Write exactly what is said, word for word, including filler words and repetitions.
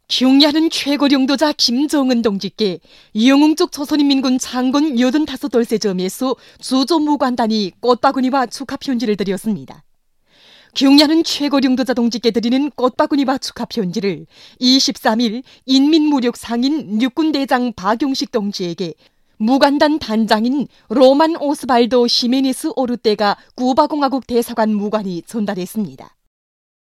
경야는 최고領導者 김정은 동지께 영웅적 조선인민군 장군 여든다섯 돌세 점에서 주조 무관단이 꽃바구니와 축하 편지를 드렸습니다. 경야는 최고領導者동지께 드리는 꽃바구니와 축하 편지를 이십삼 일 인민무력 상인 육군대장 박용식 동지에게 무관단 단장인 로만 오스발도 히메네스 오르테가 쿠바공화국 대사관 무관이 전달했습니다.